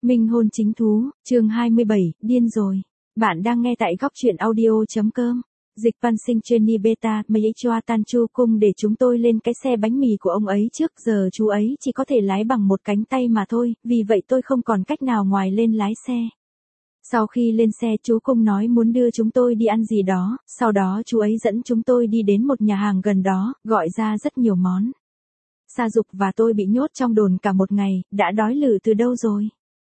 Minh hôn chính thú, chương 27, điên rồi. Bạn đang nghe tại góc truyện audio.com. Dịch văn sinh Jenny Beta, mấy choa tan chu cung để chúng tôi lên cái xe bánh mì của ông ấy trước giờ chú ấy chỉ có thể lái bằng một cánh tay mà thôi, vì vậy tôi không còn cách nào ngoài lên lái xe. Sau khi lên xe chú cung nói muốn đưa chúng tôi đi ăn gì đó, sau đó chú ấy dẫn chúng tôi đi đến một nhà hàng gần đó, gọi ra rất nhiều món. Sa Dục và tôi bị nhốt trong đồn cả một ngày, đã đói lử từ đâu rồi.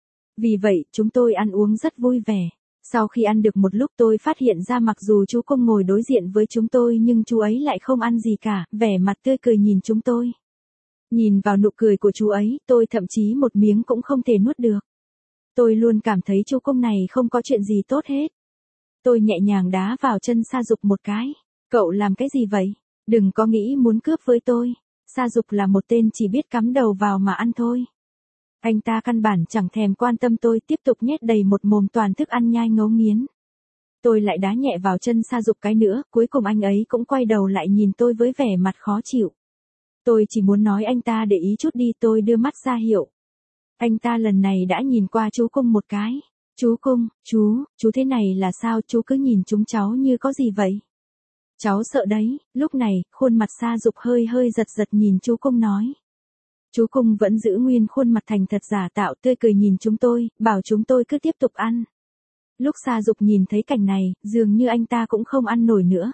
Vì vậy, chúng tôi ăn uống rất vui vẻ. Sau khi ăn được một lúc tôi phát hiện ra mặc dù chú cung ngồi đối diện với chúng tôi nhưng chú ấy lại không ăn gì cả, vẻ mặt tươi cười nhìn chúng tôi. Nhìn vào nụ cười của chú ấy, tôi thậm chí một miếng cũng không thể nuốt được. Tôi luôn cảm thấy chú cung này không có chuyện gì tốt hết. Tôi nhẹ nhàng đá vào chân Sa Dục một cái. Cậu làm cái gì vậy? Đừng có nghĩ muốn cướp với tôi. Sa Dục là một tên chỉ biết cắm đầu vào mà ăn thôi. Anh ta căn bản chẳng thèm quan tâm tôi, tiếp tục nhét đầy một mồm toàn thức ăn nhai ngấu nghiến. Tôi lại đá nhẹ vào chân Sa Dục cái nữa, cuối cùng anh ấy cũng quay đầu lại nhìn tôi với vẻ mặt khó chịu. Tôi chỉ muốn nói anh ta để ý chút đi, tôi đưa mắt ra hiệu. Anh ta lần này đã nhìn qua chú cung một cái. Chú cung, chú thế này là sao, chú cứ nhìn chúng cháu như có gì vậy? Cháu sợ đấy. Lúc này, khuôn mặt Sa Dục hơi giật nhìn chú cung nói. Chú cung vẫn giữ nguyên khuôn mặt thành thật giả tạo tươi cười nhìn chúng tôi, bảo chúng tôi cứ tiếp tục ăn. Lúc Sa Dục nhìn thấy cảnh này, dường như anh ta cũng không ăn nổi nữa.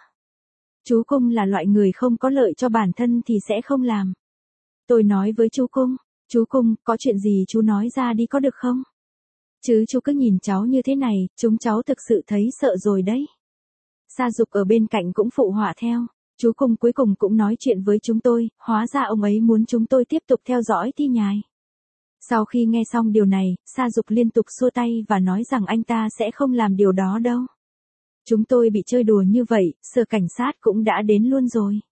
Chú cung là loại người không có lợi cho bản thân thì sẽ không làm. Tôi nói với chú cung, có chuyện gì chú nói ra đi có được không? Chứ chú cứ nhìn cháu như thế này, chúng cháu thực sự thấy sợ rồi đấy. Sa Dục ở bên cạnh cũng phụ họa theo. Chú cung cuối cùng cũng nói chuyện với chúng tôi, hóa ra ông ấy muốn chúng tôi tiếp tục theo dõi Thi Nhài. Sau khi nghe xong điều này, Sa Dục liên tục xua tay và nói rằng anh ta sẽ không làm điều đó đâu. Chúng tôi bị chơi đùa như vậy, sở cảnh sát cũng đã đến luôn rồi.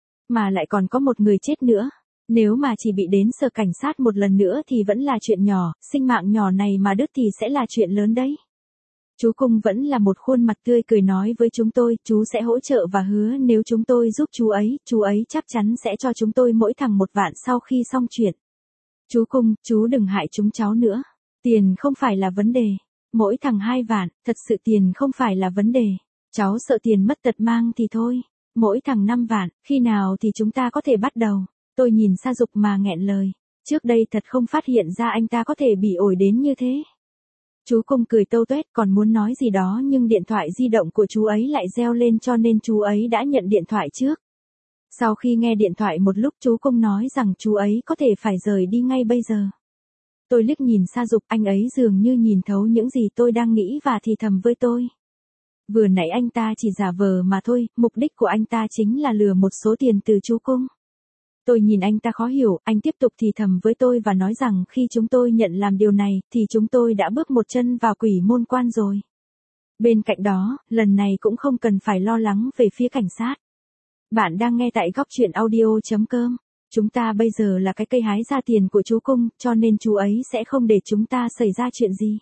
Mà lại còn có một người chết nữa. Nếu mà chỉ bị đến sở cảnh sát một lần nữa thì vẫn là chuyện nhỏ, sinh mạng nhỏ này mà đứt thì sẽ là chuyện lớn đấy. Chú cung vẫn là một khuôn mặt tươi cười nói với chúng tôi, chú sẽ hỗ trợ và hứa nếu chúng tôi giúp chú ấy chắc chắn sẽ cho chúng tôi mỗi thằng 1 vạn sau khi xong chuyện. Chú cung, chú đừng hại chúng cháu nữa. Tiền không phải là vấn đề. Mỗi thằng 2 vạn, thật sự tiền không phải là vấn đề. Cháu sợ tiền mất tật mang thì thôi. Mỗi thằng 5 vạn, khi nào thì chúng ta có thể bắt đầu? Tôi nhìn Sa Dục mà nghẹn lời. Trước đây thật không phát hiện ra anh ta có thể bị ổi đến như thế. Chú cung cười tâu tuét còn muốn nói gì đó nhưng điện thoại di động của chú ấy lại reo lên cho nên chú ấy đã nhận điện thoại trước. Sau khi nghe điện thoại một lúc chú cung nói rằng chú ấy có thể phải rời đi ngay bây giờ. Tôi liếc nhìn Sa Dục, anh ấy dường như nhìn thấu những gì tôi đang nghĩ và thì thầm với tôi. Vừa nãy anh ta chỉ giả vờ mà thôi, mục đích của anh ta chính là lừa một số tiền từ chú cung. Tôi nhìn anh ta khó hiểu, anh tiếp tục thì thầm với tôi và nói rằng khi chúng tôi nhận làm điều này, thì chúng tôi đã bước một chân vào quỷ môn quan rồi. Bên cạnh đó, lần này cũng không cần phải lo lắng về phía cảnh sát. Bạn đang nghe tại góc truyện audio.com. Chúng ta bây giờ là cái cây hái ra tiền của chú cung, cho nên chú ấy sẽ không để chúng ta xảy ra chuyện gì.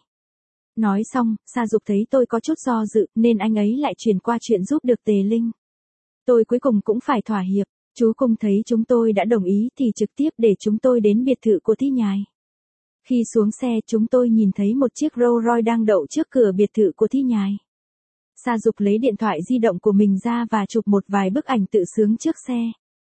Nói xong, Sa Dục thấy tôi có chút do dự, nên anh ấy lại chuyển qua chuyện giúp được Tề Linh. Tôi cuối cùng cũng phải thỏa hiệp. Chú cung thấy chúng tôi đã đồng ý thì trực tiếp để chúng tôi đến biệt thự của Thi Nhài. Khi xuống xe chúng tôi nhìn thấy một chiếc Rolls Royce đang đậu trước cửa biệt thự của Thi Nhài. Sa Dục lấy điện thoại di động của mình ra và chụp một vài bức ảnh tự sướng trước xe.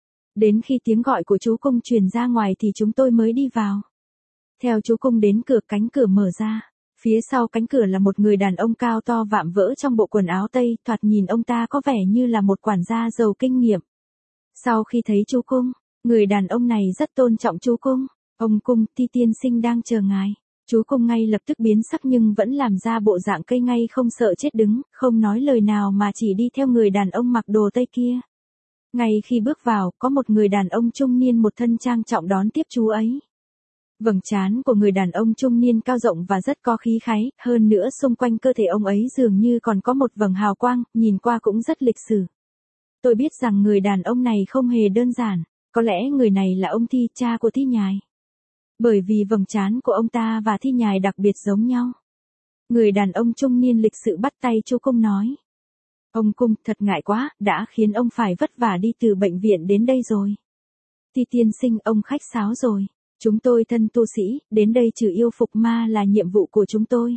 Đến khi tiếng gọi của chú cung truyền ra ngoài thì chúng tôi mới đi vào. Theo chú cung đến cửa, cánh cửa mở ra. Phía sau cánh cửa là một người đàn ông cao to vạm vỡ trong bộ quần áo Tây, thoạt nhìn ông ta có vẻ như là một quản gia giàu kinh nghiệm. Sau khi thấy chú cung, người đàn ông này rất tôn trọng chú cung. Ông cung, Ti tiên sinh đang chờ ngài. Chú cung ngay lập tức biến sắc nhưng vẫn làm ra bộ dạng cây ngay không sợ chết đứng, không nói lời nào mà chỉ đi theo người đàn ông mặc đồ Tây kia. Ngay khi bước vào, có một người đàn ông trung niên một thân trang trọng đón tiếp chú ấy. Vầng trán của người đàn ông trung niên cao rộng và rất có khí khái, hơn nữa xung quanh cơ thể ông ấy dường như còn có một vầng hào quang, nhìn qua cũng rất lịch sử. Tôi biết rằng người đàn ông này không hề đơn giản, có lẽ người này là ông Thi, cha của Thi Nhài. Bởi vì vầng trán của ông ta và Thi Nhài đặc biệt giống nhau. Người đàn ông trung niên lịch sự bắt tay chú cung nói. Ông cung, thật ngại quá, đã khiến ông phải vất vả đi từ bệnh viện đến đây rồi. Ti tiên sinh, ông khách sáo rồi. Chúng tôi thân tu sĩ, đến đây trừ yêu phục ma là nhiệm vụ của chúng tôi.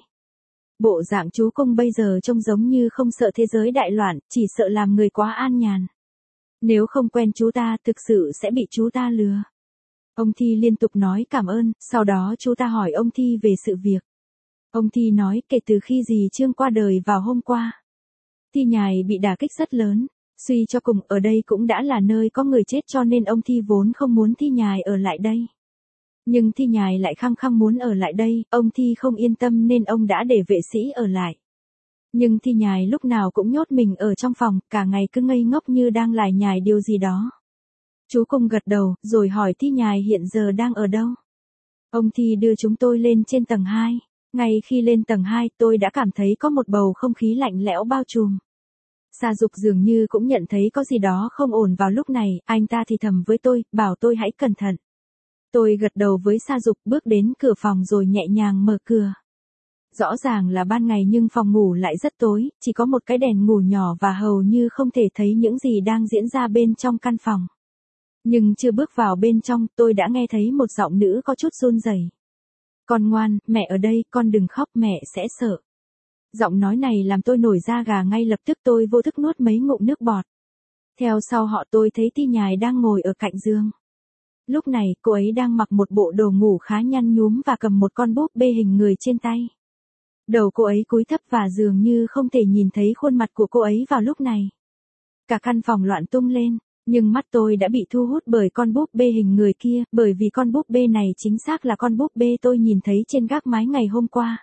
Bộ dạng chú Cung bây giờ trông giống như không sợ thế giới đại loạn, chỉ sợ làm người quá an nhàn. Nếu không quen chú ta, thực sự sẽ bị chú ta lừa. Ông Thi liên tục nói cảm ơn, sau đó chú ta hỏi ông Thi về sự việc. Ông Thi nói kể từ khi dì Trương qua đời vào hôm qua. Thi Nhài bị đả kích rất lớn, suy cho cùng ở đây cũng đã là nơi có người chết cho nên ông Thi vốn không muốn Thi Nhài ở lại đây. Nhưng Thi Nhài lại khăng khăng muốn ở lại đây, ông Thi không yên tâm nên ông đã để vệ sĩ ở lại. Nhưng Thi Nhài lúc nào cũng nhốt mình ở trong phòng, cả ngày cứ ngây ngốc như đang lải nhải điều gì đó. Chú Cung gật đầu, rồi hỏi Thi Nhài hiện giờ đang ở đâu. Ông Thi đưa chúng tôi lên trên tầng 2. Ngay khi lên tầng 2, tôi đã cảm thấy có một bầu không khí lạnh lẽo bao trùm. Sa Dục dường như cũng nhận thấy có gì đó không ổn vào lúc này, anh ta thì thầm với tôi, bảo tôi hãy cẩn thận. Tôi gật đầu với Sa Dục, bước đến cửa phòng rồi nhẹ nhàng mở cửa. Rõ ràng là ban ngày nhưng phòng ngủ lại rất tối, chỉ có một cái đèn ngủ nhỏ và hầu như không thể thấy những gì đang diễn ra bên trong căn phòng. Nhưng chưa bước vào bên trong, tôi đã nghe thấy một giọng nữ có chút run rẩy. Con ngoan, mẹ ở đây, con đừng khóc, mẹ sẽ sợ. Giọng nói này làm tôi nổi da gà, ngay lập tức tôi vô thức nuốt mấy ngụm nước bọt. Theo sau họ tôi thấy Thi Nhài đang ngồi ở cạnh giường. Lúc này, cô ấy đang mặc một bộ đồ ngủ khá nhăn nhúm và cầm một con búp bê hình người trên tay. Đầu cô ấy cúi thấp và dường như không thể nhìn thấy khuôn mặt của cô ấy vào lúc này. Cả căn phòng loạn tung lên, nhưng mắt tôi đã bị thu hút bởi con búp bê hình người kia, bởi vì con búp bê này chính xác là con búp bê tôi nhìn thấy trên gác mái ngày hôm qua.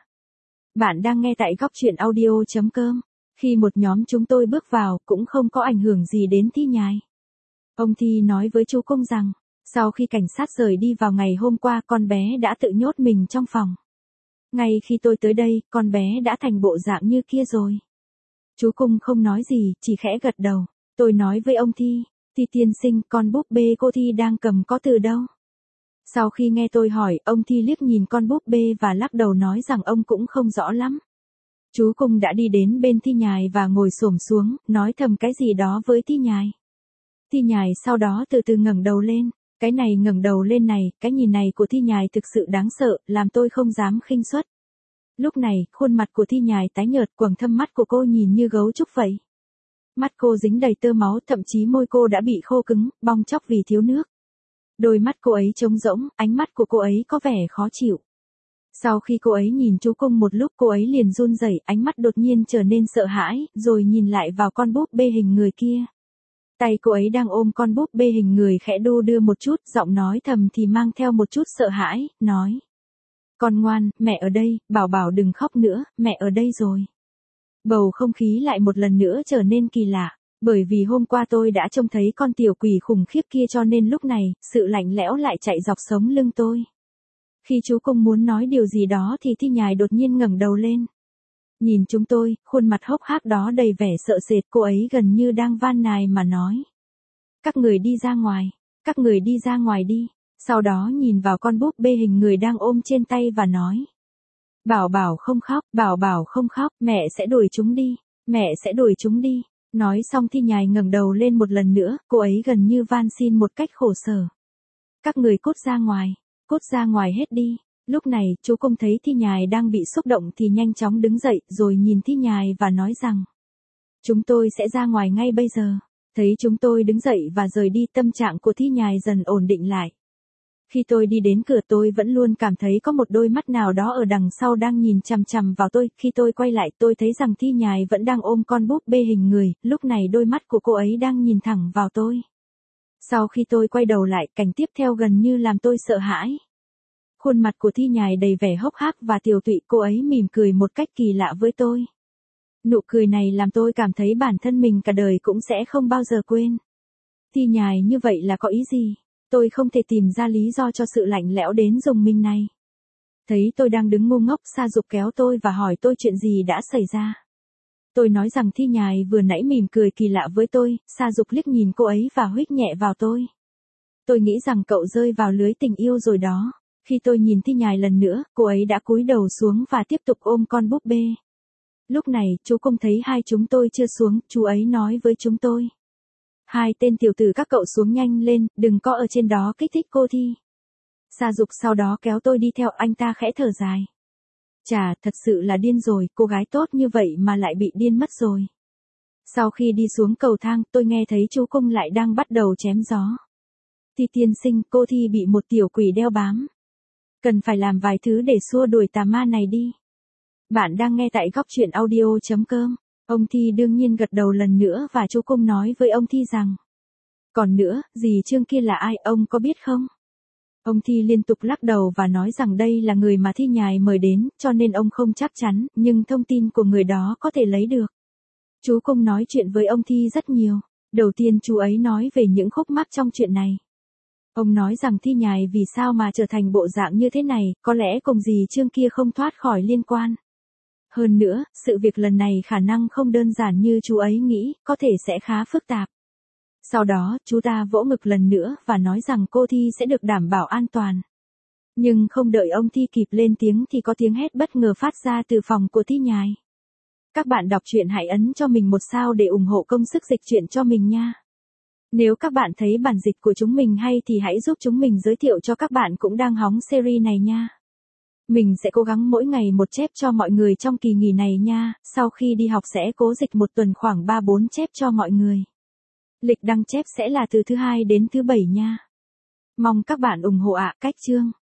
Bạn đang nghe tại góc truyện audio.com. Khi một nhóm chúng tôi bước vào, cũng không có ảnh hưởng gì đến Thi Nhài. Ông Thi nói với chú Cung rằng, sau khi cảnh sát rời đi vào ngày hôm qua, con bé đã tự nhốt mình trong phòng. Ngay khi tôi tới đây, con bé đã thành bộ dạng như kia rồi. Chú Cung không nói gì, chỉ khẽ gật đầu. Tôi nói với ông Thi, Thi tiên sinh, con búp bê cô Thi đang cầm có từ đâu? Sau khi nghe tôi hỏi, ông Thi liếc nhìn con búp bê và lắc đầu nói rằng ông cũng không rõ lắm. Chú Cung đã đi đến bên Thi Nhài và ngồi xổm xuống, nói thầm cái gì đó với Thi Nhài. Thi Nhài sau đó từ từ ngẩng đầu lên. Cái này ngẩng đầu lên này, cái nhìn này của Thi Nhài thực sự đáng sợ, làm tôi không dám khinh suất. Lúc này, khuôn mặt của Thi Nhài tái nhợt, quầng thâm mắt của cô nhìn như gấu trúc vậy. Mắt cô dính đầy tơ máu, thậm chí môi cô đã bị khô cứng, bong tróc vì thiếu nước. Đôi mắt cô ấy trống rỗng, ánh mắt của cô ấy có vẻ khó chịu. Sau khi cô ấy nhìn chú Cung một lúc, cô ấy liền run rẩy, ánh mắt đột nhiên trở nên sợ hãi, rồi nhìn lại vào con búp bê hình người kia. Tay cô ấy đang ôm con búp bê hình người khẽ đu đưa một chút, giọng nói thầm thì mang theo một chút sợ hãi, nói. Con ngoan, mẹ ở đây, bảo bảo đừng khóc nữa, mẹ ở đây rồi. Bầu không khí lại một lần nữa trở nên kỳ lạ, bởi vì hôm qua tôi đã trông thấy con tiểu quỷ khủng khiếp kia cho nên lúc này, sự lạnh lẽo lại chạy dọc sống lưng tôi. Khi chú Cung muốn nói điều gì đó thì Thi Nhài đột nhiên ngẩng đầu lên. Nhìn chúng tôi, khuôn mặt hốc hác đó đầy vẻ sợ sệt, cô ấy gần như đang van nài mà nói. Các người đi ra ngoài, các người đi ra ngoài đi, sau đó nhìn vào con búp bê hình người đang ôm trên tay và nói. Bảo bảo không khóc, bảo bảo không khóc, mẹ sẽ đuổi chúng đi, mẹ sẽ đuổi chúng đi. Nói xong Thi Nhài ngẩng đầu lên một lần nữa, cô ấy gần như van xin một cách khổ sở. Các người cút ra ngoài hết đi. Lúc này, chú Cung thấy Thi Nhài đang bị xúc động thì nhanh chóng đứng dậy, rồi nhìn Thi Nhài và nói rằng. Chúng tôi sẽ ra ngoài ngay bây giờ. Thấy chúng tôi đứng dậy và rời đi, tâm trạng của Thi Nhài dần ổn định lại. Khi tôi đi đến cửa tôi vẫn luôn cảm thấy có một đôi mắt nào đó ở đằng sau đang nhìn chằm chằm vào tôi. Khi tôi quay lại tôi thấy rằng Thi Nhài vẫn đang ôm con búp bê hình người, lúc này đôi mắt của cô ấy đang nhìn thẳng vào tôi. Sau khi tôi quay đầu lại, cảnh tiếp theo gần như làm tôi sợ hãi. Khuôn mặt của Thi Nhài đầy vẻ hốc hác và tiều tụy, cô ấy mỉm cười một cách kỳ lạ với tôi. Nụ cười này làm tôi cảm thấy bản thân mình cả đời cũng sẽ không bao giờ quên. Thi Nhài như vậy là có ý gì? Tôi không thể tìm ra lý do cho sự lạnh lẽo đến rùng mình này. Thấy tôi đang đứng ngu ngốc, Sa Dục kéo tôi và hỏi tôi chuyện gì đã xảy ra. Tôi nói rằng Thi Nhài vừa nãy mỉm cười kỳ lạ với tôi, Sa Dục liếc nhìn cô ấy và huých nhẹ vào tôi. Tôi nghĩ rằng cậu rơi vào lưới tình yêu rồi đó. Khi tôi nhìn Thi Nhài lần nữa, cô ấy đã cúi đầu xuống và tiếp tục ôm con búp bê. Lúc này, chú Cung thấy hai chúng tôi chưa xuống, chú ấy nói với chúng tôi. Hai tên tiểu tử các cậu xuống nhanh lên, đừng có ở trên đó kích thích cô Thi. Sa Dục sau đó kéo tôi đi theo, anh ta khẽ thở dài. Chà, thật sự là điên rồi, cô gái tốt như vậy mà lại bị điên mất rồi. Sau khi đi xuống cầu thang, tôi nghe thấy chú Cung lại đang bắt đầu chém gió. Thi tiên sinh, cô Thi bị một tiểu quỷ đeo bám. Cần phải làm vài thứ để xua đuổi tà ma này đi. Bạn đang nghe tại góc truyện audio.com. Ông Thi đương nhiên gật đầu lần nữa và chú Cung nói với ông Thi rằng. Còn nữa, dì Trương kia là ai, ông có biết không? Ông Thi liên tục lắc đầu và nói rằng đây là người mà Thi Nhài mời đến, cho nên ông không chắc chắn, nhưng thông tin của người đó có thể lấy được. Chú Cung nói chuyện với ông Thi rất nhiều. Đầu tiên chú ấy nói về những khúc mắc trong chuyện này. Ông nói rằng Thi Nhài vì sao mà trở thành bộ dạng như thế này, có lẽ cùng dì Trương kia không thoát khỏi liên quan. Hơn nữa, sự việc lần này khả năng không đơn giản như chú ấy nghĩ, có thể sẽ khá phức tạp. Sau đó, chú ta vỗ ngực lần nữa và nói rằng cô Thi sẽ được đảm bảo an toàn. Nhưng không đợi ông Thi kịp lên tiếng thì có tiếng hét bất ngờ phát ra từ phòng của Thi Nhài. Các bạn đọc truyện hãy ấn cho mình một sao để ủng hộ công sức dịch truyện cho mình nha. Nếu các bạn thấy bản dịch của chúng mình hay thì hãy giúp chúng mình giới thiệu cho các bạn cũng đang hóng series này nha. Mình sẽ cố gắng mỗi ngày một chép cho mọi người trong kỳ nghỉ này nha, sau khi đi học sẽ cố dịch một tuần khoảng 3-4 chép cho mọi người. Lịch đăng chép sẽ là từ thứ 2 đến thứ 7 nha. Mong các bạn ủng hộ ạ. Cách chương